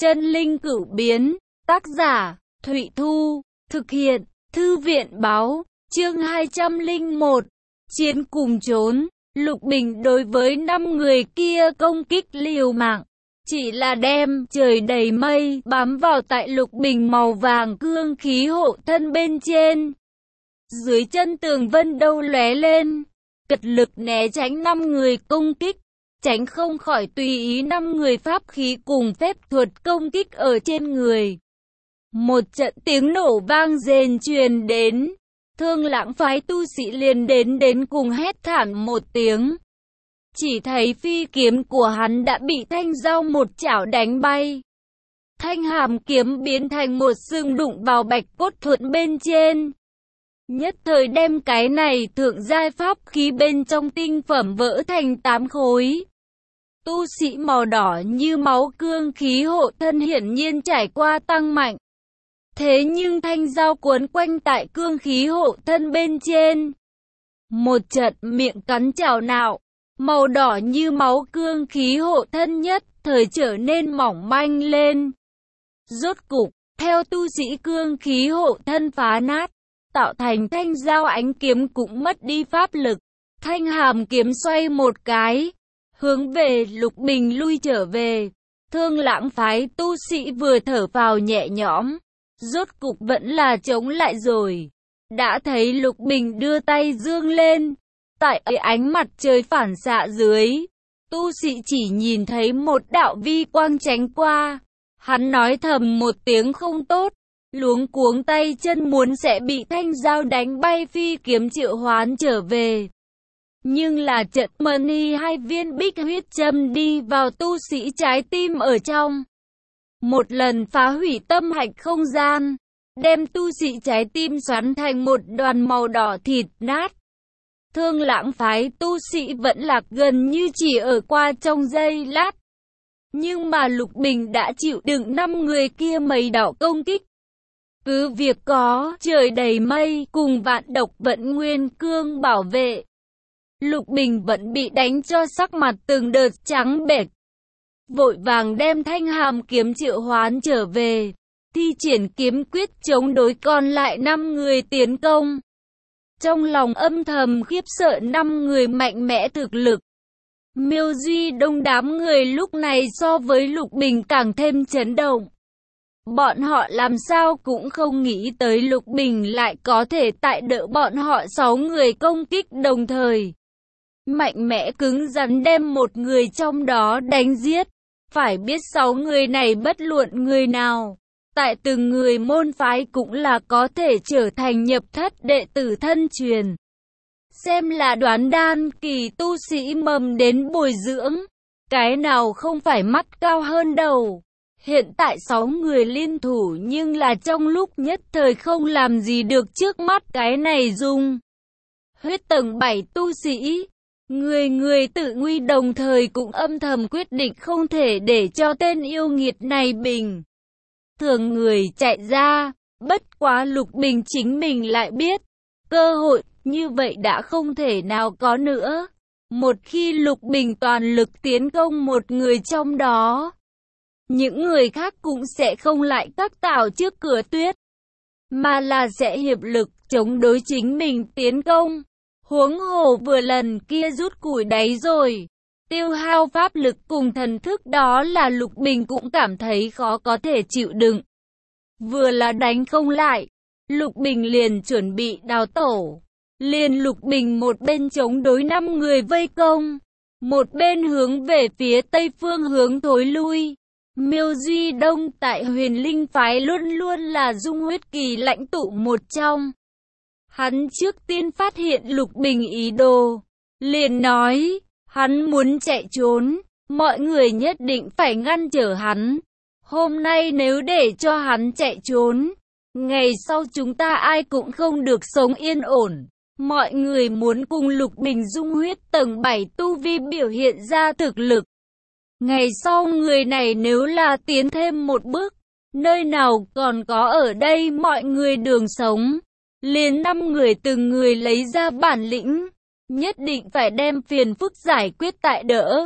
Chân linh cửu biến, tác giả, Thụy Thu, thực hiện, Thư viện báo, chương 201, chiến cùng trốn. Lục Bình đối với 5 người kia công kích liều mạng, chỉ là đem trời đầy mây bám vào tại Lục Bình màu vàng cương khí hộ thân bên trên. Dưới chân tường vân đâu lóe lên, cật lực né tránh 5 người công kích, tránh không khỏi tùy ý 5 người pháp khí cùng phép thuật công kích ở trên người. Một trận tiếng nổ vang rền truyền đến, Thương Lãng phái tu sĩ liền đến cùng hét thảm một tiếng. Chỉ thấy phi kiếm của hắn đã bị thanh dao một chảo đánh bay. Thanh hàm kiếm biến thành một xương đụng vào bạch cốt thuẫn bên trên. Nhất thời đem cái này thượng giai pháp khí bên trong tinh phẩm vỡ thành 8 khối. Tu sĩ màu đỏ như máu cương khí hộ thân hiển nhiên trải qua tăng mạnh. Thế nhưng thanh dao cuốn quanh tại cương khí hộ thân bên trên. Một trận miệng cắn chảo nạo, màu đỏ như máu cương khí hộ thân nhất thời trở nên mỏng manh lên. Rốt cục, theo tu sĩ cương khí hộ thân phá nát, tạo thành thanh dao ánh kiếm cũng mất đi pháp lực. Thanh hàm kiếm xoay một cái, hướng về Lục Bình lui trở về. Thương Lãng phái tu sĩ vừa thở vào nhẹ nhõm, rốt cục vẫn là chống lại rồi. Đã thấy Lục Bình đưa tay dương lên, tại ánh mặt trời phản xạ dưới, tu sĩ chỉ nhìn thấy một đạo vi quang tránh qua. Hắn nói thầm một tiếng không tốt, luống cuống tay chân muốn sẽ bị thanh dao đánh bay phi kiếm triệu hoán trở về. Nhưng là trận mani 2 viên bích huyết châm đi vào tu sĩ trái tim ở trong. Một lần phá hủy tâm hạch không gian, đem tu sĩ trái tim xoắn thành một đoàn màu đỏ thịt nát. Thương Lãng phái tu sĩ vẫn lạc gần như chỉ ở qua trong giây lát. Nhưng mà Lục Bình đã chịu đựng 5 người kia mấy đạo công kích. Cứ việc có trời đầy mây cùng vạn độc vận nguyên cương bảo vệ, Lục Bình vẫn bị đánh cho sắc mặt từng đợt trắng bệch. Vội vàng đem thanh hàm kiếm triệu hoán trở về, thi triển kiếm quyết chống đối còn lại 5 người tiến công. Trong lòng âm thầm khiếp sợ 5 người mạnh mẽ thực lực. Miêu Duy Đông đám người lúc này so với Lục Bình càng thêm chấn động. Bọn họ làm sao cũng không nghĩ tới Lục Bình lại có thể tại đỡ bọn họ 6 người công kích đồng thời. Mạnh mẽ cứng rắn đem một người trong đó đánh giết. Phải biết 6 người này bất luận người nào, tại từng người môn phái cũng là có thể trở thành nhập thất đệ tử thân truyền. Xem là đoán đan kỳ tu sĩ mầm đến bồi dưỡng, cái nào không phải mắt cao hơn đầu. Hiện tại 6 người liên thủ nhưng là trong lúc nhất thời không làm gì được trước mắt cái này dung. Huyết tầng 7 tu sĩ, người tự nguy đồng thời cũng âm thầm quyết định không thể để cho tên yêu nghiệt này bình thường người chạy ra. Bất quá Lục Bình chính mình lại biết, cơ hội như vậy đã không thể nào có nữa. Một khi Lục Bình toàn lực tiến công một người trong đó, những người khác cũng sẽ không lại các tảo trước cửa tuyết, mà là sẽ hiệp lực chống đối chính mình tiến công. Huống hồ vừa lần kia rút củi đáy rồi, tiêu hao pháp lực cùng thần thức đó là Lục Bình cũng cảm thấy khó có thể chịu đựng. Vừa là đánh không lại, Lục Bình liền chuẩn bị đào tổ. Liền Lục Bình một bên chống đối 5 người vây công, một bên hướng về phía tây phương hướng thối lui. Miêu Duy Đông tại Huyền Linh phái luôn luôn là dung huyết kỳ lãnh tụ một trong. Hắn trước tiên phát hiện Lục Bình ý đồ, liền nói, hắn muốn chạy trốn, mọi người nhất định phải ngăn trở hắn. Hôm nay nếu để cho hắn chạy trốn, ngày sau chúng ta ai cũng không được sống yên ổn. Mọi người muốn cùng Lục Bình dung huyết tầng 7 tu vi biểu hiện ra thực lực. Ngày sau người này nếu là tiến thêm một bước, nơi nào còn có ở đây mọi người đường sống. Liền 5 người từng người lấy ra bản lĩnh, nhất định phải đem phiền phức giải quyết tại đỡ.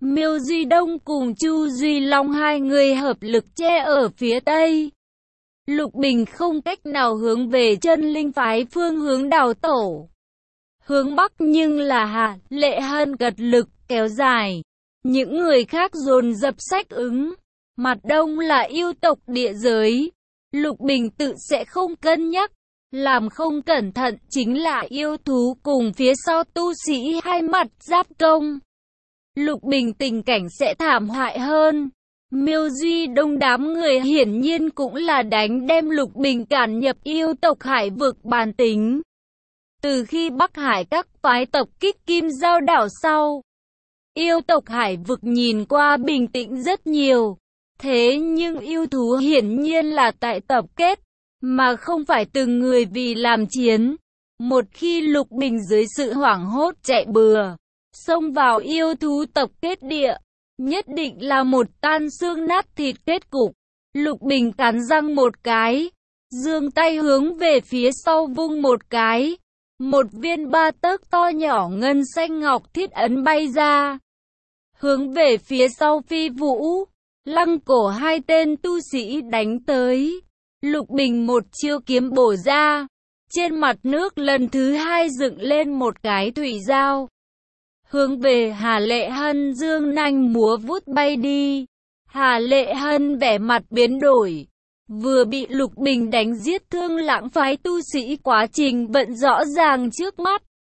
Miêu Duy Đông cùng Chu Duy Long hai người hợp lực che ở phía Tây. Lục Bình không cách nào hướng về Chân Linh phái phương hướng đào tổ. Hướng Bắc nhưng là Hà Lệ Hân gật lực kéo dài. Những người khác dồn dập sách ứng. Mặt đông là yêu tộc địa giới. Lục Bình tự sẽ không cân nhắc. Làm không cẩn thận chính là yêu thú cùng phía sau tu sĩ hai mặt giáp công. Lục Bình tình cảnh sẽ thảm hại hơn. Miêu Duy Đông đám người hiển nhiên cũng là đánh đem Lục Bình cản nhập yêu tộc hải vực bàn tính. Từ khi Bắc Hải các phái tộc kích Kim Giao đảo sau, yêu tộc hải vực nhìn qua bình tĩnh rất nhiều. Thế nhưng yêu thú hiển nhiên là tại tập kết, mà không phải từng người vì làm chiến. Một khi Lục Bình dưới sự hoảng hốt chạy bừa, xông vào yêu thú tập kết địa, nhất định là một tan xương nát thịt kết cục. Lục Bình cắn răng một cái, giương tay hướng về phía sau vung một cái. Một viên 3 tấc to nhỏ ngân xanh ngọc thiết ấn bay ra, hướng về phía sau phi vũ, lăng cổ hai tên tu sĩ đánh tới. Lục Bình một chiêu kiếm bổ ra, trên mặt nước lần thứ hai dựng lên một cái thủy giao, hướng về Hà Lệ Hân dương nanh múa vút bay đi. Hà Lệ Hân vẻ mặt biến đổi, vừa bị Lục Bình đánh giết Thương Lãng phái tu sĩ quá trình vận rõ ràng trước mắt.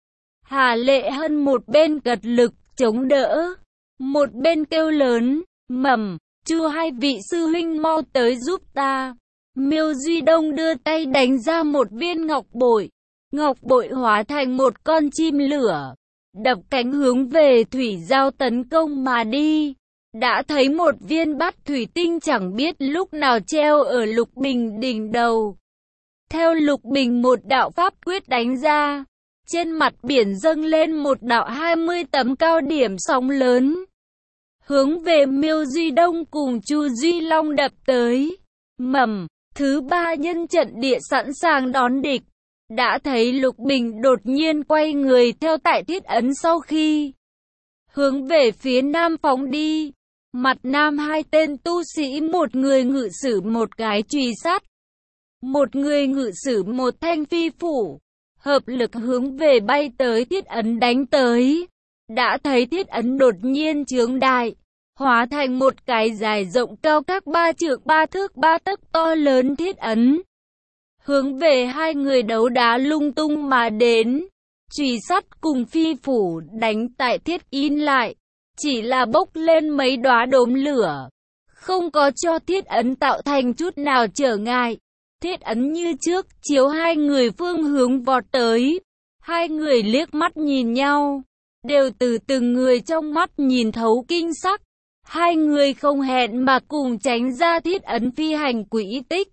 Hà Lệ Hân một bên gật lực chống đỡ, một bên kêu lớn, Mầm, Chu hai vị sư huynh mau tới giúp ta. Miêu Duy Đông đưa tay đánh ra một viên ngọc bội hóa thành một con chim lửa, đập cánh hướng về thủy giao tấn công mà đi. Đã thấy một viên bát thủy tinh chẳng biết lúc nào treo ở Lục Bình đỉnh đầu. Theo Lục Bình một đạo pháp quyết đánh ra, trên mặt biển dâng lên một đạo 20 tấm cao điểm sóng lớn, hướng về Miêu Duy Đông cùng Chu Duy Long đập tới. Mầm, thứ ba nhân trận địa sẵn sàng đón địch. Đã thấy Lục Bình đột nhiên quay người theo tại thiết ấn sau khi hướng về phía nam phóng đi. Mặt nam hai tên tu sĩ, một người ngự sử một cái chùy sắt, một người ngự sử một thanh phi phủ, hợp lực hướng về bay tới thiết ấn đánh tới. Đã thấy thiết ấn đột nhiên chướng đại, hóa thành một cái dài rộng cao các 3 trượng 3 thước 3 tấc to lớn thiết ấn, hướng về hai người đấu đá lung tung mà đến. Chùy sắt cùng phi phủ đánh tại thiết in lại, chỉ là bốc lên mấy đóa đốm lửa, không có cho thiết ấn tạo thành chút nào trở ngại. Thiết ấn như trước chiếu hai người phương hướng vọt tới. Hai người liếc mắt nhìn nhau, đều từ từng người trong mắt nhìn thấu kinh sắc. Hai người không hẹn mà cùng tránh ra thiết ấn phi hành quỹ tích.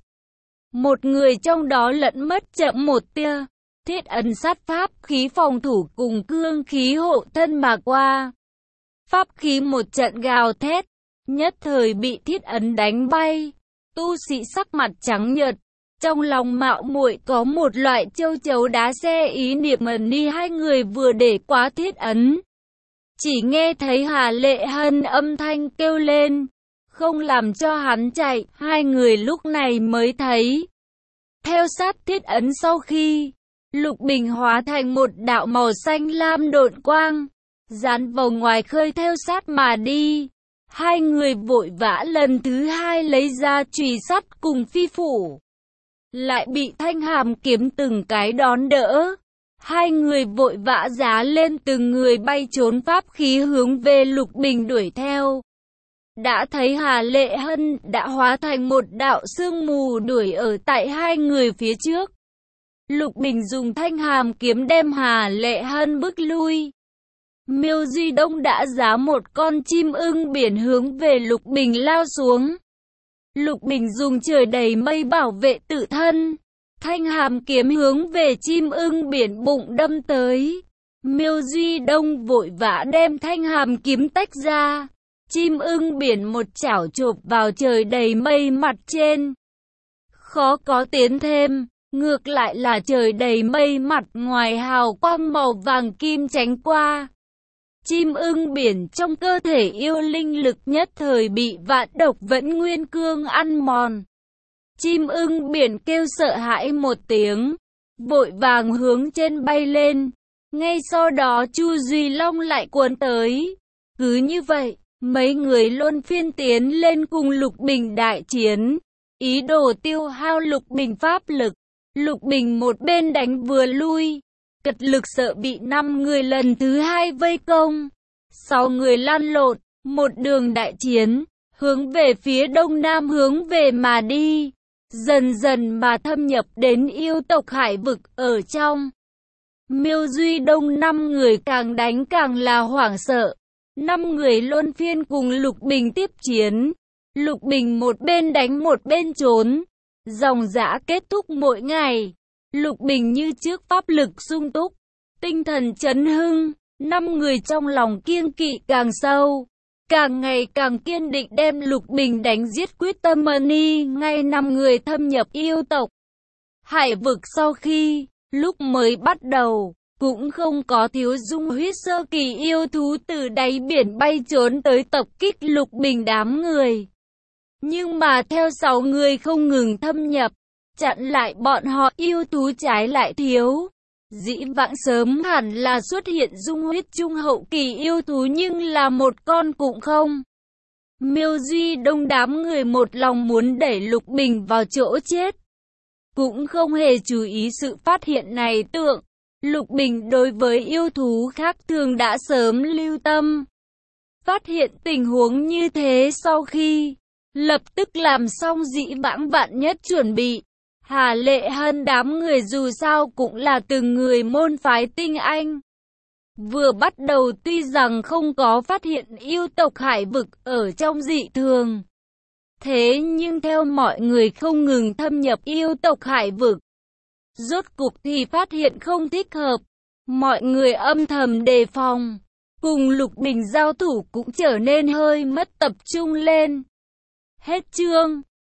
Một người trong đó lẫn mất chậm một tia, thiết ấn sát pháp khí phòng thủ cùng cương khí hộ thân mà qua. Pháp khí một trận gào thét, nhất thời bị thiết ấn đánh bay. Tu sĩ sắc mặt trắng nhợt, trong lòng mạo muội có một loại châu chấu đá xe ý niệm ẩn đi. Hai người vừa để quá thiết ấn, chỉ nghe thấy Hà Lệ Hân âm thanh kêu lên, không làm cho hắn chạy. Hai người lúc này mới thấy, theo sát thiết ấn sau khi, Lục Bình hóa thành một đạo màu xanh lam độn quang, dán vào ngoài khơi theo sát mà đi. Hai người vội vã lần thứ hai lấy ra chùy sắt cùng phi phủ, lại bị thanh hàm kiếm từng cái đón đỡ. Hai người vội vã giá lên từng người bay trốn pháp khí hướng về Lục Bình đuổi theo. Đã thấy Hà Lệ Hân đã hóa thành một đạo sương mù đuổi ở tại hai người phía trước. Lục Bình dùng thanh hàm kiếm đem Hà Lệ Hân bức lui. Miêu Duy Đông đã giá một con chim ưng biển hướng về Lục Bình lao xuống. Lục Bình dùng trời đầy mây bảo vệ tự thân. Thanh hàm kiếm hướng về chim ưng biển bụng đâm tới. Miêu Duy Đông vội vã đem thanh hàm kiếm tách ra. Chim ưng biển một chảo chộp vào trời đầy mây mặt trên. Khó có tiến thêm, ngược lại là trời đầy mây mặt ngoài hào quang màu vàng kim tránh qua. Chim ưng biển trong cơ thể yêu linh lực nhất thời bị vạn độc vẫn nguyên cương ăn mòn. Chim ưng biển kêu sợ hãi một tiếng, vội vàng hướng trên bay lên. Ngay sau đó Chu Duy Long lại cuốn tới. Cứ như vậy, mấy người luân phiên tiến lên cùng Lục Bình đại chiến, ý đồ tiêu hao Lục Bình pháp lực. Lục Bình một bên đánh vừa lui, cật lực sợ bị 5 người lần thứ 2 vây công. 6 người lăn lộn, một đường đại chiến, hướng về phía đông nam hướng về mà đi, dần dần mà thâm nhập đến yêu tộc hải vực ở trong. Miêu Duy Đông 5 người càng đánh càng là hoảng sợ. 5 người luân phiên cùng Lục Bình tiếp chiến. Lục Bình một bên đánh một bên trốn. Dòng dã kết thúc mỗi ngày. Lục Bình như trước pháp lực sung túc, tinh thần chấn hưng. 5 người trong lòng kiêng kỵ càng sâu, càng ngày càng kiên định đem Lục Bình đánh giết quyết tâm ni. Ngay 5 người thâm nhập yêu tộc hải vực sau khi lúc mới bắt đầu, cũng không có thiếu dung huyết sơ kỳ yêu thú từ đáy biển bay trốn tới tập kích Lục Bình đám người. Nhưng mà theo 6 người không ngừng thâm nhập, chặn lại bọn họ, yêu thú trái lại thiếu. Dĩ vãng sớm hẳn là xuất hiện dung huyết trung hậu kỳ yêu thú nhưng là một con cũng không. Miêu Duy Đông đám người một lòng muốn đẩy Lục Bình vào chỗ chết, cũng không hề chú ý sự phát hiện này. Tượng Lục Bình đối với yêu thú khác thường đã sớm lưu tâm. Phát hiện tình huống như thế sau khi lập tức làm xong dĩ vãng vạn nhất chuẩn bị. Hà Lệ Hân đám người dù sao cũng là từng người môn phái tinh anh. Vừa bắt đầu tuy rằng không có phát hiện yêu tộc hải vực ở trong dị thường, thế nhưng theo mọi người không ngừng thâm nhập yêu tộc hải vực, rốt cục thì phát hiện không thích hợp. Mọi người âm thầm đề phòng, cùng Lục Bình giao thủ cũng trở nên hơi mất tập trung lên. Hết chương.